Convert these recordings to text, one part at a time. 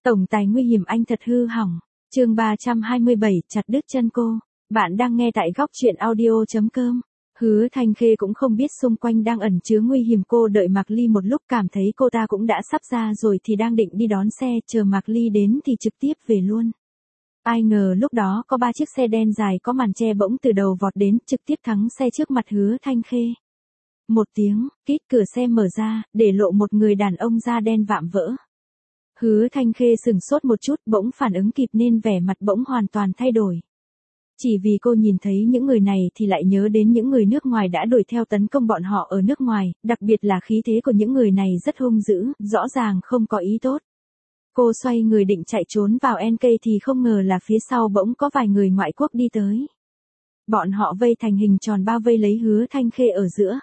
Tổng tài nguy hiểm anh thật hư hỏng. Chương 327, chặt đứt chân cô. Bạn đang nghe tại góc truyện audio.com. Hứa Thanh Khê cũng không biết xung quanh đang ẩn chứa nguy hiểm, cô đợi Mạc Ly một lúc cảm thấy cô ta cũng đã sắp ra rồi thì đang định đi đón xe, chờ Mạc Ly đến thì trực tiếp về luôn. Ai ngờ lúc đó có 3 chiếc xe đen dài có màn che bỗng từ đầu vọt đến, trực tiếp thắng xe trước mặt Hứa Thanh Khê. Một tiếng, kít cửa xe mở ra, để lộ một người đàn ông da đen vạm vỡ. Hứa Thanh Khê sửng sốt một chút, bỗng phản ứng kịp nên vẻ mặt bỗng hoàn toàn thay đổi. Chỉ vì cô nhìn thấy những người này thì lại nhớ đến những người nước ngoài đã đuổi theo tấn công bọn họ ở nước ngoài, đặc biệt là khí thế của những người này rất hung dữ, rõ ràng không có ý tốt. Cô xoay người định chạy trốn vào NK thì không ngờ là phía sau bỗng có vài người ngoại quốc đi tới. Bọn họ vây thành hình tròn bao vây lấy Hứa Thanh Khê ở giữa.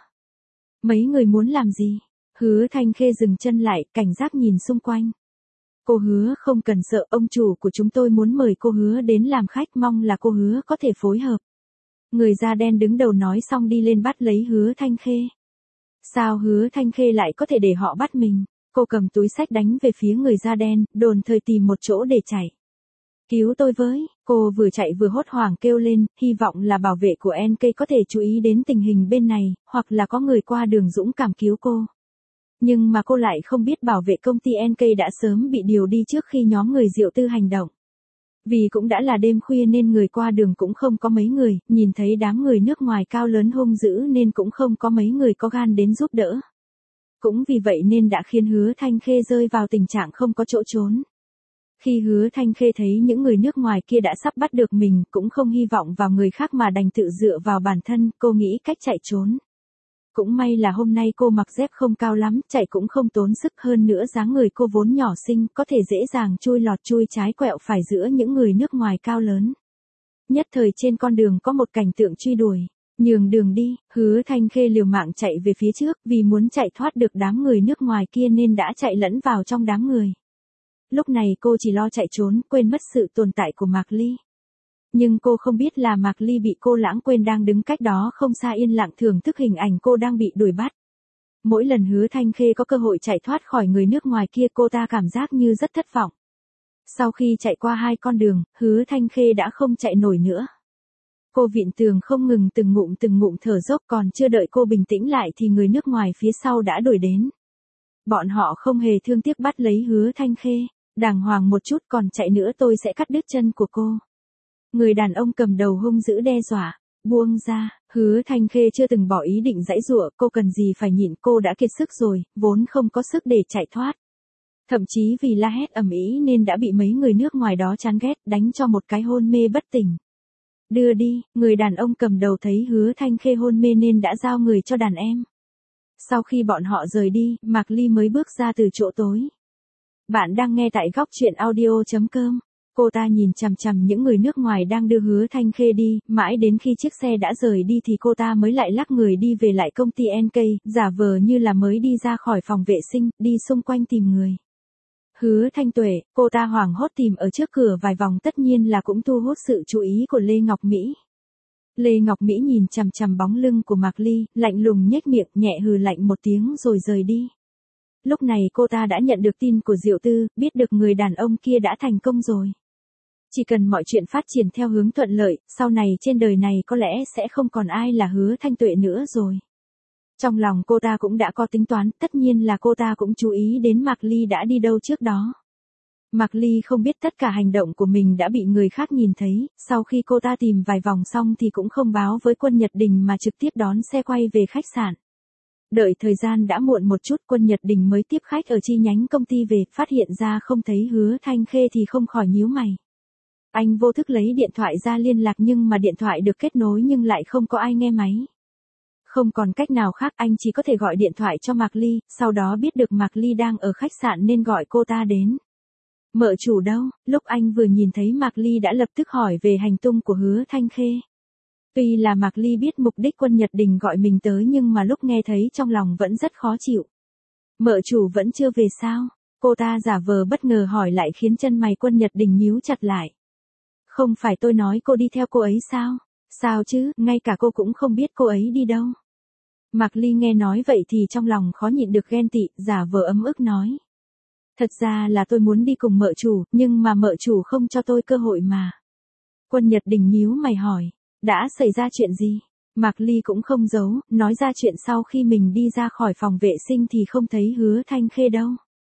Mấy người muốn làm gì? Hứa Thanh Khê dừng chân lại, cảnh giác nhìn xung quanh. Cô Hứa không cần sợ, ông chủ của chúng tôi muốn mời cô Hứa đến làm khách, mong là cô Hứa có thể phối hợp. Người da đen đứng đầu nói xong đi lên bắt lấy Hứa Thanh Khê. Sao Hứa Thanh Khê lại có thể để họ bắt mình? Cô cầm túi xách đánh về phía người da đen, đồn thời tìm một chỗ để chạy. Cứu tôi với, cô vừa chạy vừa hốt hoảng kêu lên, hy vọng là bảo vệ của NK có thể chú ý đến tình hình bên này, hoặc là có người qua đường dũng cảm cứu cô. Nhưng mà cô lại không biết bảo vệ công ty NK đã sớm bị điều đi trước khi nhóm người Diệu Tư hành động. Vì cũng đã là đêm khuya nên người qua đường cũng không có mấy người, nhìn thấy đám người nước ngoài cao lớn hung dữ nên cũng không có mấy người có gan đến giúp đỡ. Cũng vì vậy nên đã khiến Hứa Thanh Khê rơi vào tình trạng không có chỗ trốn. Khi Hứa Thanh Khê thấy những người nước ngoài kia đã sắp bắt được mình, cũng không hy vọng vào người khác mà đành tự dựa vào bản thân, cô nghĩ cách chạy trốn. Cũng may là hôm nay cô mặc dép không cao lắm, chạy cũng không tốn sức, hơn nữa dáng người cô vốn nhỏ xinh, có thể dễ dàng chui trái quẹo phải giữa những người nước ngoài cao lớn. Nhất thời trên con đường có một cảnh tượng truy đuổi. Nhường đường đi, Hứa Thanh Khê liều mạng chạy về phía trước, vì muốn chạy thoát được đám người nước ngoài kia nên đã chạy lẫn vào trong đám người. Lúc này cô chỉ lo chạy trốn, quên mất sự tồn tại của Mạc Ly. Nhưng cô không biết là Mạc Ly bị cô lãng quên đang đứng cách đó không xa yên lặng thưởng thức hình ảnh cô đang bị đuổi bắt. Mỗi lần Hứa Thanh Khê có cơ hội chạy thoát khỏi người nước ngoài kia cô ta cảm giác như rất thất vọng. Sau khi chạy qua 2 con đường, Hứa Thanh Khê đã không chạy nổi nữa. Cô vịn tường không ngừng từng ngụm thở dốc, còn chưa đợi cô bình tĩnh lại thì người nước ngoài phía sau đã đuổi đến. Bọn họ không hề thương tiếc bắt lấy Hứa Thanh Khê, đàng hoàng một chút, còn chạy nữa tôi sẽ cắt đứt chân của cô. Người đàn ông cầm đầu hung dữ đe dọa, buông ra, Hứa Thanh Khê chưa từng bỏ ý định giãy giụa, cô cần gì phải nhịn, cô đã kiệt sức rồi, vốn không có sức để chạy thoát. Thậm chí vì la hét ầm ĩ nên đã bị mấy người nước ngoài đó chán ghét, đánh cho một cái hôn mê bất tỉnh. Đưa đi, người đàn ông cầm đầu thấy Hứa Thanh Khê hôn mê nên đã giao người cho đàn em. Sau khi bọn họ rời đi, Mạc Ly mới bước ra từ chỗ tối. Bạn đang nghe tại góc truyện audio.com. Cô ta nhìn chằm chằm những người nước ngoài đang đưa Hứa Thanh Khê đi, mãi đến khi chiếc xe đã rời đi thì cô ta mới lại lắc người đi về lại công ty NK, giả vờ như là mới đi ra khỏi phòng vệ sinh, đi xung quanh tìm người. Hứa Thanh Tuệ, cô ta hoảng hốt tìm ở trước cửa vài vòng, tất nhiên là cũng thu hút sự chú ý của Lê Ngọc Mỹ. Lê Ngọc Mỹ nhìn chằm chằm bóng lưng của Mạc Ly, lạnh lùng nhếch miệng, nhẹ hừ lạnh một tiếng rồi rời đi. Lúc này cô ta đã nhận được tin của Diệu Tư, biết được người đàn ông kia đã thành công rồi. Chỉ cần mọi chuyện phát triển theo hướng thuận lợi, sau này trên đời này có lẽ sẽ không còn ai là Hứa Thanh Tuệ nữa rồi. Trong lòng cô ta cũng đã có tính toán, tất nhiên là cô ta cũng chú ý đến Mạc Ly đã đi đâu trước đó. Mạc Ly không biết tất cả hành động của mình đã bị người khác nhìn thấy, sau khi cô ta tìm vài vòng xong thì cũng không báo với Quân Nhật Đình mà trực tiếp đón xe quay về khách sạn. Đợi thời gian đã muộn một chút, Quân Nhật Đình mới tiếp khách ở chi nhánh công ty về, phát hiện ra không thấy Hứa Thanh Khê thì không khỏi nhíu mày. Anh vô thức lấy điện thoại ra liên lạc nhưng mà điện thoại được kết nối nhưng lại không có ai nghe máy. Không còn cách nào khác, anh chỉ có thể gọi điện thoại cho Mạc Ly, sau đó biết được Mạc Ly đang ở khách sạn nên gọi cô ta đến. Mợ chủ đâu? Lúc anh vừa nhìn thấy Mạc Ly đã lập tức hỏi về hành tung của Hứa Thanh Khê. Tuy là Mạc Ly biết mục đích Quân Nhật Đình gọi mình tới nhưng mà lúc nghe thấy trong lòng vẫn rất khó chịu. Mợ chủ vẫn chưa về sao? Cô ta giả vờ bất ngờ hỏi lại khiến chân mày Quân Nhật Đình nhíu chặt lại. Không phải tôi nói cô đi theo cô ấy sao? Sao chứ, ngay cả cô cũng không biết cô ấy đi đâu. Mạc Ly nghe nói vậy thì trong lòng khó nhịn được ghen tị, giả vờ ấm ức nói. Thật ra là tôi muốn đi cùng mợ chủ, nhưng mà mợ chủ không cho tôi cơ hội mà. Quân Nhật Đình nhíu mày hỏi, đã xảy ra chuyện gì? Mạc Ly cũng không giấu, nói ra chuyện sau khi mình đi ra khỏi phòng vệ sinh thì không thấy Hứa Thanh Khê đâu.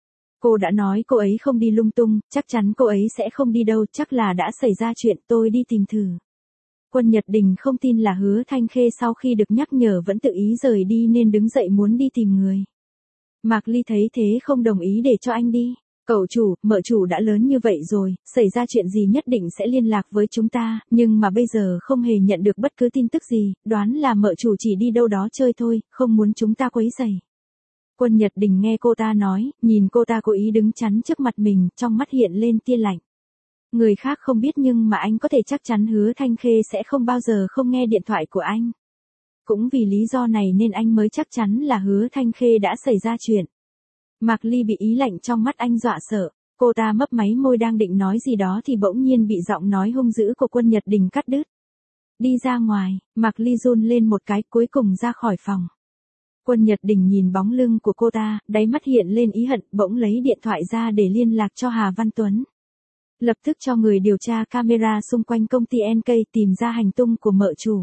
Cô đã nói cô ấy không đi lung tung, chắc chắn cô ấy sẽ không đi đâu, chắc là đã xảy ra chuyện, tôi đi tìm thử. Quân Nhật Đình không tin là Hứa Thanh Khê sau khi được nhắc nhở vẫn tự ý rời đi nên đứng dậy muốn đi tìm người. Mạc Ly thấy thế không đồng ý để cho anh đi. Cậu chủ, mợ chủ đã lớn như vậy rồi, xảy ra chuyện gì nhất định sẽ liên lạc với chúng ta, nhưng mà bây giờ không hề nhận được bất cứ tin tức gì, đoán là mợ chủ chỉ đi đâu đó chơi thôi, không muốn chúng ta quấy rầy. Quân Nhật Đình nghe cô ta nói, nhìn cô ta cố ý đứng chắn trước mặt mình, trong mắt hiện lên tia lạnh. Người khác không biết nhưng mà anh có thể chắc chắn Hứa Thanh Khê sẽ không bao giờ không nghe điện thoại của anh. Cũng vì lý do này nên anh mới chắc chắn là Hứa Thanh Khê đã xảy ra chuyện. Mạc Ly bị ý lạnh trong mắt anh dọa sợ, cô ta mấp máy môi đang định nói gì đó thì bỗng nhiên bị giọng nói hung dữ của Quân Nhật Đình cắt đứt. Đi ra ngoài, Mạc Ly run lên một cái cuối cùng ra khỏi phòng. Quân Nhật Đình nhìn bóng lưng của cô ta, đáy mắt hiện lên ý hận, bỗng lấy điện thoại ra để liên lạc cho Hà Văn Tuấn. Lập tức cho người điều tra camera xung quanh công ty NK tìm ra hành tung của mợ chủ.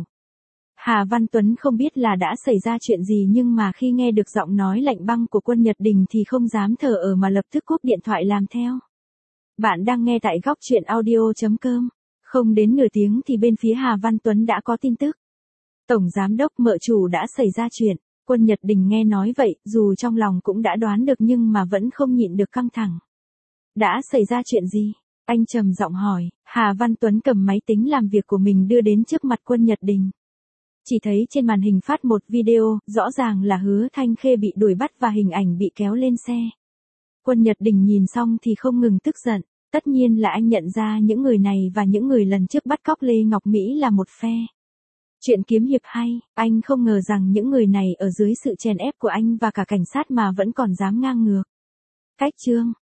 Hà Văn Tuấn không biết là đã xảy ra chuyện gì nhưng mà khi nghe được giọng nói lạnh băng của Quân Nhật Đình thì không dám thờ ở mà lập tức cúp điện thoại làm theo. Bạn đang nghe tại góc truyện audio.com. Không đến nửa tiếng thì bên phía Hà Văn Tuấn đã có tin tức. Tổng giám đốc mợ chủ đã xảy ra chuyện. Quân Nhật Đình nghe nói vậy, dù trong lòng cũng đã đoán được nhưng mà vẫn không nhịn được căng thẳng. Đã xảy ra chuyện gì? Anh trầm giọng hỏi. Hà Văn Tuấn cầm máy tính làm việc của mình đưa đến trước mặt Quân Nhật Đình. Chỉ thấy trên màn hình phát một video, rõ ràng là Hứa Thanh Khê bị đuổi bắt và hình ảnh bị kéo lên xe. Quân Nhật Đình nhìn xong thì không ngừng tức giận, tất nhiên là anh nhận ra những người này và những người lần trước bắt cóc Lê Ngọc Mỹ là một phe. Chuyện kiếm hiệp hay, anh không ngờ rằng những người này ở dưới sự chèn ép của anh và cả cảnh sát mà vẫn còn dám ngang ngược. Cách chương